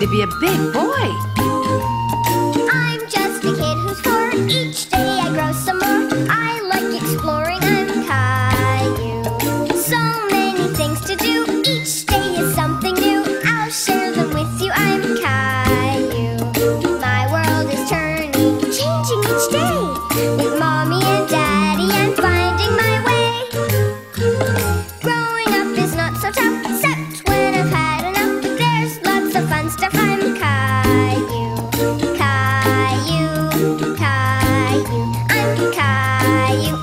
to be a big boy. I'm just a kid who's 4. Each day I grow some more. I like exploring. I'm Caillou. So many things to do. Each day is something new. I'll share them with you. I'm Caillou. My world is turning, changing each day. With Mommy and Daddy, I'm finding my way. Growing up is not so tough, except when I've had enough. There's lots of fun stuff. I'm Caillou. Caillou, Caillou, I'm Caillou.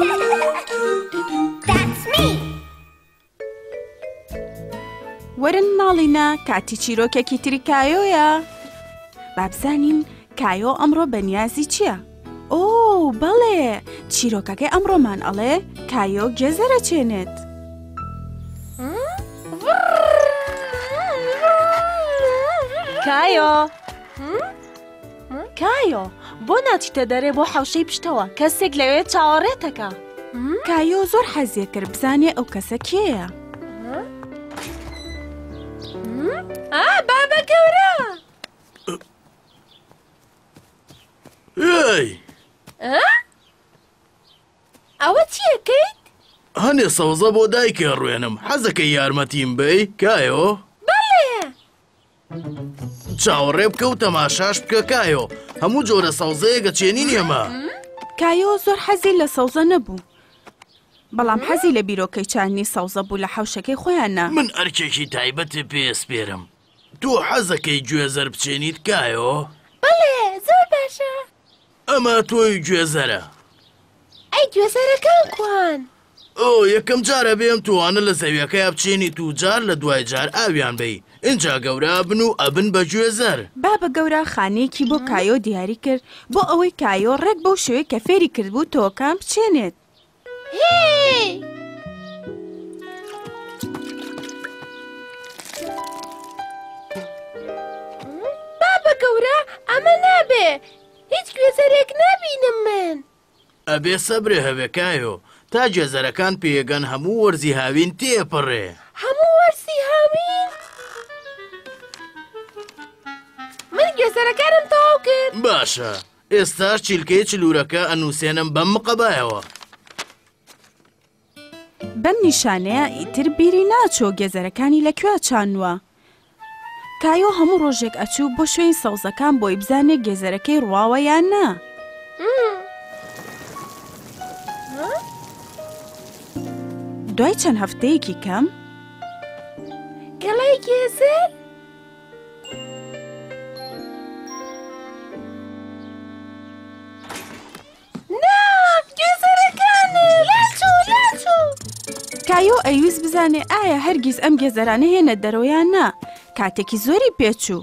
That's me. وەرن ناڵینە کاتی چیرۆکێکی تری کایۆیە. با بزانین کایۆ ئەمڕۆ بەنیازی چییە؟ ئۆ بەڵێ چیرۆکەکەی ئەمڕۆمان ئەڵێ کایۆ گێزەرە چێنێت. کایۆ کایۆ بۆ ناچیتە دەرێ بۆ حەوشەی پشتەوە کەسێک لەوێ چاوەڕێتەکە. کایۆ زۆر حەزیە کرد بزانێ ئەو کەسە کێیە. بابە گەورە ئێی ئەوە چیەکەیت؟ هەنێ سەوزە بۆ دایکێ ڕوێنم حەزەکەی یارمەتیم بێی کایۆ؟ بەڵێ چاوەڕێ بکە و تەماشاش بکە کایۆ هەموو جۆرە سەوزەیەکە چێنین ئێمە. کایۆ زۆر حەزی لە سەوزە نەبوو. بەڵام حەزی لە بیرۆکەی چاندنی سەوزە بوو لە حەوشەکەی خۆیانە. من ئەرکێکی تایبەتی پێسپێرم. تۆ حەزەکەی گوێزەر بچێنیت کایۆ؟ بەڵێ زۆر باشە. ئەمە تۆی گوێزەرە. ئەی گوێزەرەکان کوان؟ ئۆ یەکەم جارە بێم توانە لە زەویەکەی بچێنیت و جار لە دوای جار ئاویان بی. اینجا گەورە بن و ئەبن بە گوێزەر. بابە گەورە خانەیەکی بۆ کایۆ دیاری کرد بۆ ئەوەی کایۆ ڕێک بەو شوێی کە فێری کردبوو تۆکان بچێنێت. هی! بابە گەورە ئەمە نابێ هیچ گوێزەرێک نابینم من. ئەبێ سەبرێ هەبێ کایۆ تا گوێزەرەکان پێگەن هەموو وەرزی هاوین تێپەڕێ. هەموو وەرسی هاوین؟ من گوێزەرەکانم تەواو کرد. باشە ئێستاش چیلکەی چلوورەکە ئەنووسێنم بەم مقەبایەوە. بەم نیشانەیە ئیتر بیری ناچۆ گێزەرەکانی لەکوێ چانووە. کایۆ هەموو ڕۆژێک ئەچوو بۆ شوێی سەوزەکان بۆی بزانێت گێزەرەکەی ڕواوە یان نا. دوای چەند هەفتەیەکی کەم گەڵای گێزەر؟ نا گێزەرەکانە لاچوو لاچوو. کایۆ ئەویست بزانێ ئایا هەرگیز ئەم گێزەرانە هێنە دەرەوەیان نا کاتێکی زۆری پێچوو.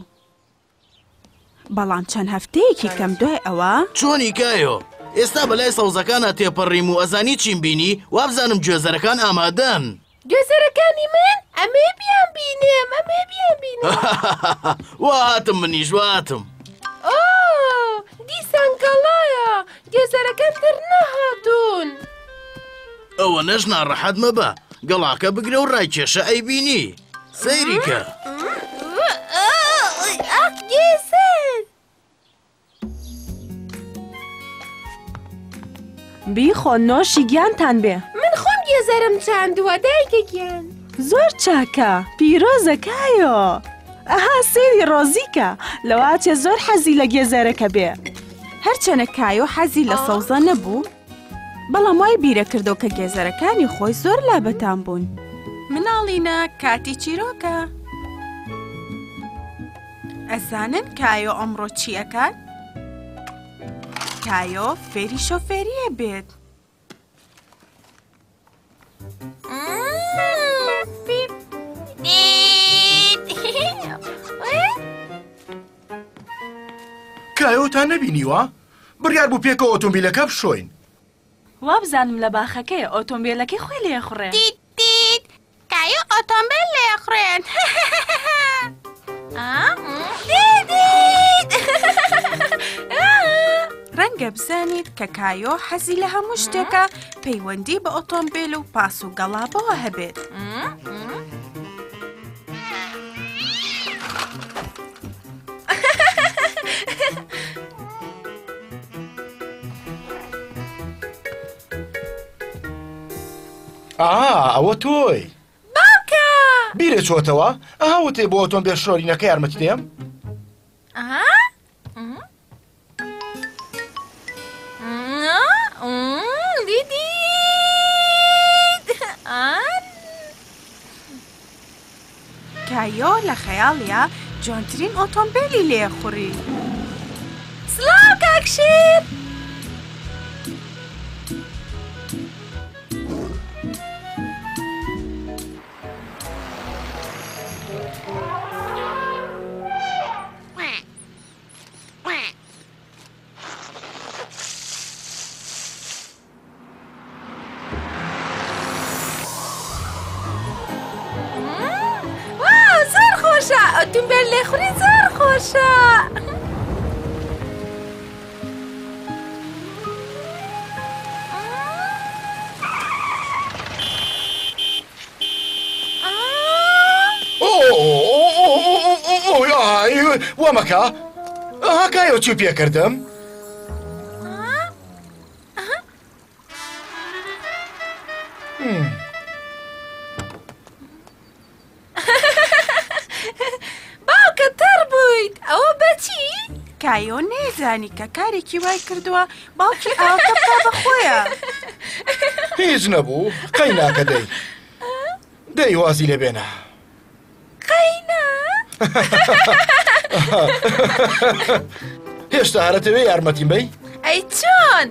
بەڵام چەند هەفتەیەکی کەم دوای ئەوە چۆنی کایۆ؟ ئێستا بەلای سەوزەکانە تێپەڕیم و ئەزانی چیم بینی وابزانم گوێزەرەکان ئامادەن. گوێزەرەکانی من ئەمێ بیان بینێم ئەمێ بیان بینێم. واتم منیش واتم. ئۆ دیسان گەڵایە گوێزەرەکان تر نەهاتوون. ئەوە نەش ناڕەحەت مەبە گەڵاکە بگرە و ڕایکێشە ئەی بینی سەیریکە. گێزەر بیخۆ نۆشی گیانتان بێ. من خۆم گێزەرم چاندووە دایکە گیان. زۆر چاکە پیرۆزە کایۆ. ئەها سێوی ڕۆزیکە لەواتێ زۆر حەزی لە گێزەرەکە بێ. هەرچەنە کایۆ حەزی لە سەوزە نەبوو بەڵام وای بیرە کردو کە گێزەرەکانی خۆی زۆر لابەتان بوون. مناڵینە کاتی چیرۆکە. ئەزانن کایۆ ئەمڕۆ چیەکات؟ کایۆ فێری شۆفێریە بێت. کایۆتان نەبینیوە؟ بڕیار بوو پێکە ئۆتۆمبیلەکە بشۆین. وابزانم لە باخەکەی ئۆتۆمبیلەکەی خۆی لێخڕێ. دیت دیت کایۆ ئۆتۆمبیل لێخڕێن. ڕەنگە بزانیت کە کایۆ حەزی لە هەموو شتێکە پەیوەندی بە ئۆتۆمبیل و پاس و گەڵابەوە هەبێت. ئەوە تۆی باوکە بیرە چۆتەوە ئەهاوتێ بۆ ئۆتۆمبیل شۆرینەکە یارمەتی دێم کایۆ لە خەیاڵیا جوانترین ئۆتۆمبیلی لێخوڕی. سڵاو کاکشێر ئۆتۆمبیل لێخوڕی زۆر خۆشە. وەمەکە کایۆ چی پێکردم؟ باوکە تەڕ بوویت ئەوە بەچی؟ کایۆ نێزانی کە کارێکی وای کردووە باوکی ئاوکە بکا بەخۆیە. هیچ نەبوو قەی ناکە دەی وازی لێ بێنە قەینا هێشتا هەرەتەوێ یارمەتیم بەی؟ ئەی چۆن؟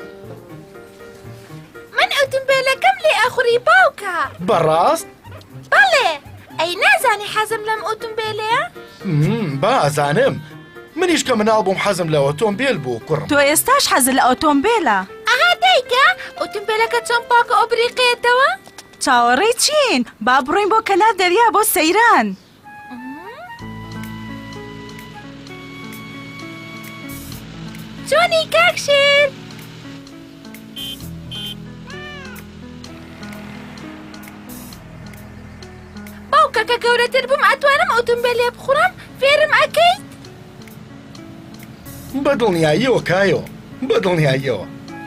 من ئۆتۆمبیلەکەم لێ ئەخوڕی باوکە. بەڕاست؟ بەڵێ ئەی نازانی حەزم لەم ئۆتۆمبیلەیە؟ بازانم منیش کە مناڵ بووم حەزم لە ئۆتۆمبیل بوو کوڕم. تۆ ئێستاش حەزت لە ئۆتۆمبیلە؟ ئاها دایکە ئۆتۆمبیلەکە چۆن پاکە ئۆبریقێتەوە؟ چاوەڕێی چین؟ با بڕۆین بۆ کەنار دەریا بۆ سەیران. چۆنی کاکشێر؟ باوکە کە گەورەتر بووم ئەتوانم ئۆتۆمبیلێ بخوڕم فێرم ئەکەیت؟ بەدڵنیاییەوە کایۆ بەدڵنیاییەوە.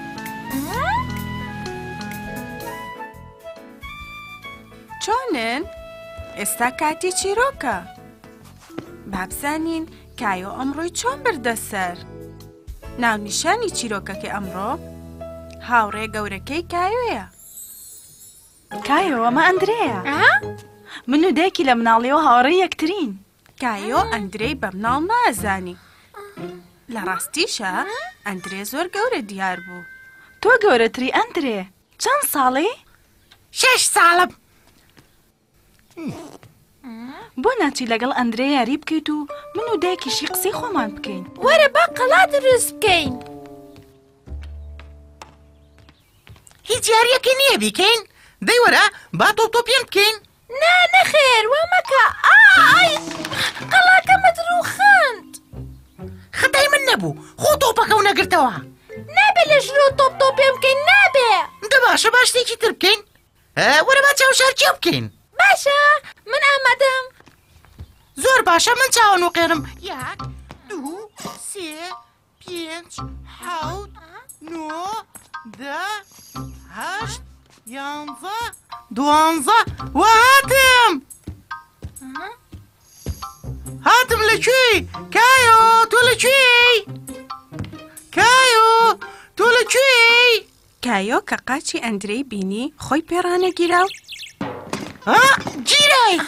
چۆنن؟ ئێستا کاتی چیرۆکە. بابزانین کایۆ ئەمڕۆی چۆن بردەسەر. ناونیشانی چیرۆکەکەی ئەمڕۆ هاوڕێ گەورەکەی کایۆیە. کایۆ ئەمە ئەندرەیە. من و دایکی لە مناڵیەوە هاوڕێی یەکترین. کایۆ ئەندرەی بە مناڵ نازانی. لە ڕاستیشە ئەندرێ زۆر گەورە دیار بوو. تۆ گەورەتری ئەندرێ چەند ساڵی؟ 6 ساڵم. بۆ ناچی لەگەڵ ئەندرێ یاری بکەیت و من و دایکیشی قسەی خۆمان بکەین. وەرە با قەڵا دروست بکەین. هیچ یاریەکی نییە بیکەین؟ دەی وەرە با تۆپیان بکەین؟ نا نەخێر وە مەکە. ئای قەڵاکەمت ڕووخاند. خەتای من نەبوو خۆ تۆپەکە و نەگرتەوە. نابێ لە ژرۆ تۆپێم بکەین نابێ. باشە باش شتێکی تر بکەین. وەرە با چاوشارکێ بکەین. باشە من ئامادەم. زۆر باشە من چاوە نوقێرم. 1 2 3 5 7 9 10 8 11 12 وهاتم هاتم لەکوێی کایۆ تۆ لەکوێی؟ کایۆ تۆ لەکوێی؟ کایۆ کە قاچی ئەندرەی بینی خۆی پێڕانەگیرا و گیرایت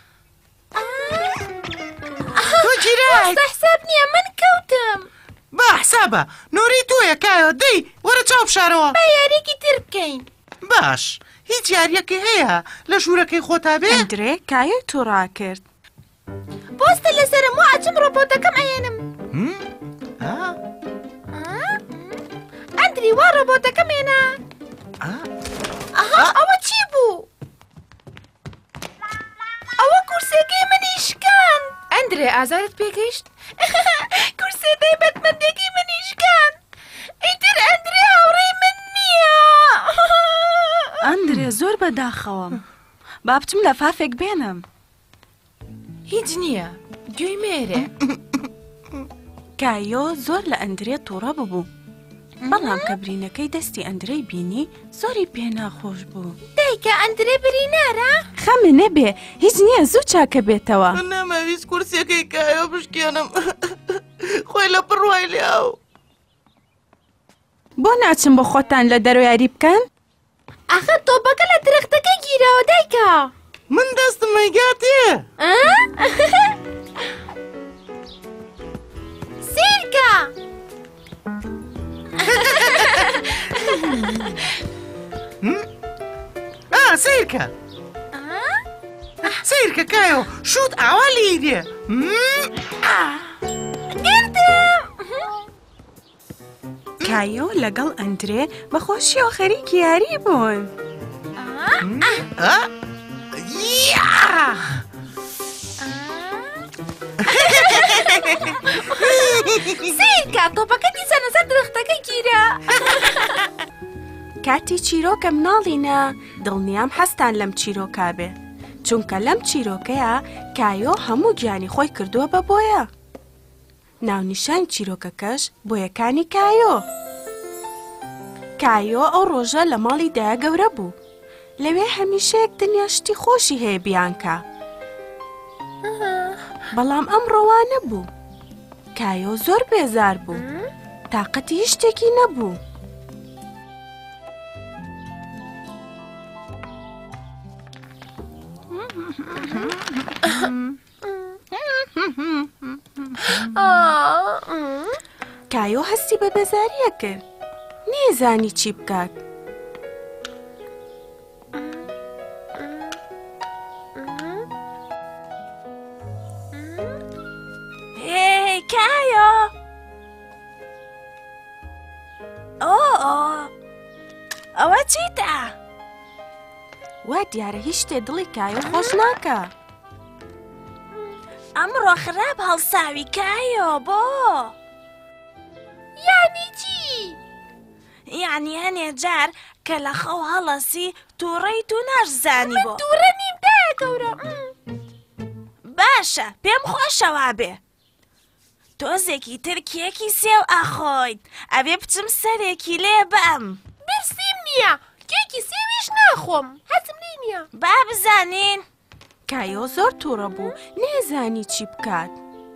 تۆ گیرایت. حساب نییە من کەوتم. با حسابە نۆری تۆیە کایۆ دەی وەرە چاو بشارەوە. با یاریەکی تر بکەین. باش هیچ یاریەکی هەیە لە ژوورەکەی خۆتا بێ؟ ئەندرێ کایۆ تووڕا کرد. پۆستە لەسرم و ئاچم ڕۆبۆتەکەم ئەێنم. ئەندری وا ڕۆبۆتەکەم هێنا. ئەوە چی بوو؟ ئەوە کورسێکەی منی شکان. ئەندرێ ئازارت پێگەیشت؟ کورسێ دەیبەتمەندێکی منی شکان. ئیتر ئەندرێ هاوڕێی من نییە. ئەندرێ زۆر بەداخەوەم. با بچم لە فافێک بێنم. هیچ نییە گوێی مێرێ. کایۆ زۆر لە ئەندرێ تووڕە ببوو. بەڵام کە برینەکەی دەستی ئەندرەی بینی زۆری پێ ناخۆش بوو. دایکە ئەندرێ برینارە؟ خەمە نەبێ هیچ نییە زوو چاکە بێتەوە. من نامەویست کورسیەکەی کایۆ بشکێنم. خۆی لە پڕوای لیاو. بۆ ناچم بۆ خۆتان لە دەرۆ یاری بکەن؟ ئاخە تۆپەکە لە درەختەکە گیراوە دایکە. من دەستم مەیگاتێ. سیرکە. سیرکە. سیرکە کایۆ شوت ئاوا لیدێ. گردم. کایۆ لەگەڵ ئەندرێ بەخۆشیەوە خەریکی یاری بوون. سیرکە تۆپەکە دیسانە سەر درەختەکە گیرە. کاتی چیرۆکە مناڵینە دڵنیام هەستان لەم چیرۆکا بێ چونکە لەم چیرۆکەیە کایۆ هەموو گیانی خۆی کردووە بە بۆیە. ناونیشان چیرۆکەکەش بۆیەکانی کایۆ. کایۆ ئەو ڕۆژە لە ماڵی دایە گەورە بوو. لەوێ هەمیشەیەک دنیا شتی خۆشی هەیە بیانکە. بەڵام ئەم ڕۆوانە بوو. کایۆ زۆر بێزار بوو. تاقەتی هیچ شتێکی نەبوو. کایۆ هەستی بە بێزاریە کرد. نێزانی چی بکات. هێ کایۆ! ئەوە چیتە؟ وا دیارە هیچ شتێ دڵی کایۆ خۆش ناکە. ئەمڕۆ خراپ هەڵساوی کایۆ بۆ؟ یانی چی؟ یعنی هەنێ جار کە لە خەو هەڵەسی تووڕەی تو ناشزانی بۆ. من تووڕە نیم دایە گەورە. باشە پێم خۆشەوا بێ. تۆزێکی ترکیەکی سێو ئاخۆین ئەبێ بچم سەرێکی لێ بەم. برسیم نییە کێکی سێویش ناخۆم هەتم نییە. با بزانین. کایۆ زۆر تووڕە بوو نێزانی چی بکات.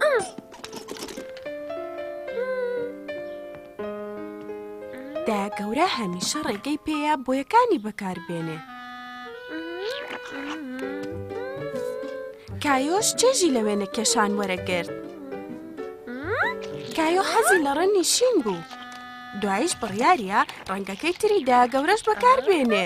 دایە گەورە هەمیشە ڕێگەی پێیە بۆیەکانی بەکاربێنێ. کایۆش چێژی لەوێنە کێشان وەرەگرت. کایۆ حەزی لە ڕەنیشین بوو. دوایش بڕیاریە ڕەنگەکەی تری دایە گەورەش بەکاربێنێ.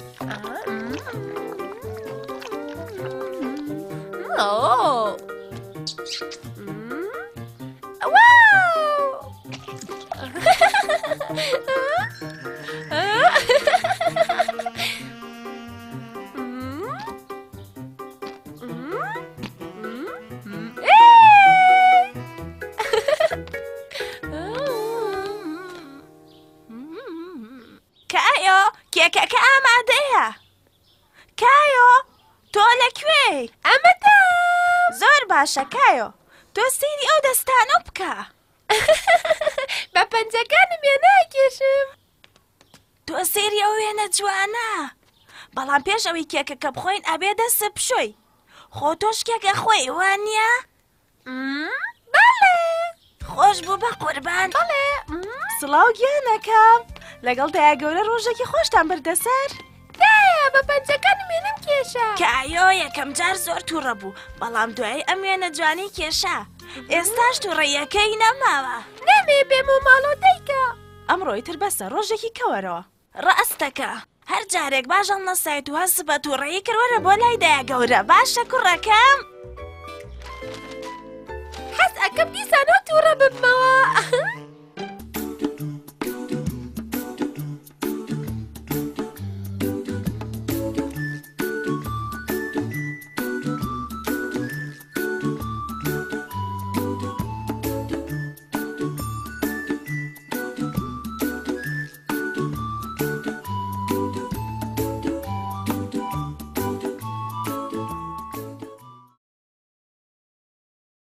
کایۆ کێکەکە ئامادەیە. کایۆ تۆ لەکوێ؟ ئەمەدا. زۆر باشە کایۆ تۆ سەیری ئەو دەستانە بکە. بە پەنجەکانم ێ ناکێشم. تۆ سەیری ئەو وێنە جوانە. بەڵام پێش ئەوەی کێکەکە بخۆین ئەبێ دەستە بشۆی. خۆ تۆش کێکە خۆی وانە؟ بەڵێ. خۆش بوو بە قوربان. بەڵێ. سڵاو گیانەکەم لەگەڵ دایە گەورە ڕۆژێکی خۆشتان بردەسەر. دایە بە پەنجەکانم ێنم کێشە. کایۆ یەکەم جار زۆر تووڕە بوو بەڵام دوای ئەم وێنە جوانی کێشە. ئێستاش تووڕەیەکەی نەماوە. نەمێ بێم و ماڵۆ دایکە. ئەمڕۆی تر بەسە ڕۆژێکی کەوەرەوە. ڕاستەکە هەر جارێک باژەڵ نەسایت و هەست بە تووڕەیی کردوەرە بۆ لای دایە گەورە. باشە کوڕەکەم؟ حەز ئەکەم دیسانەوە تووڕە ببمەوە.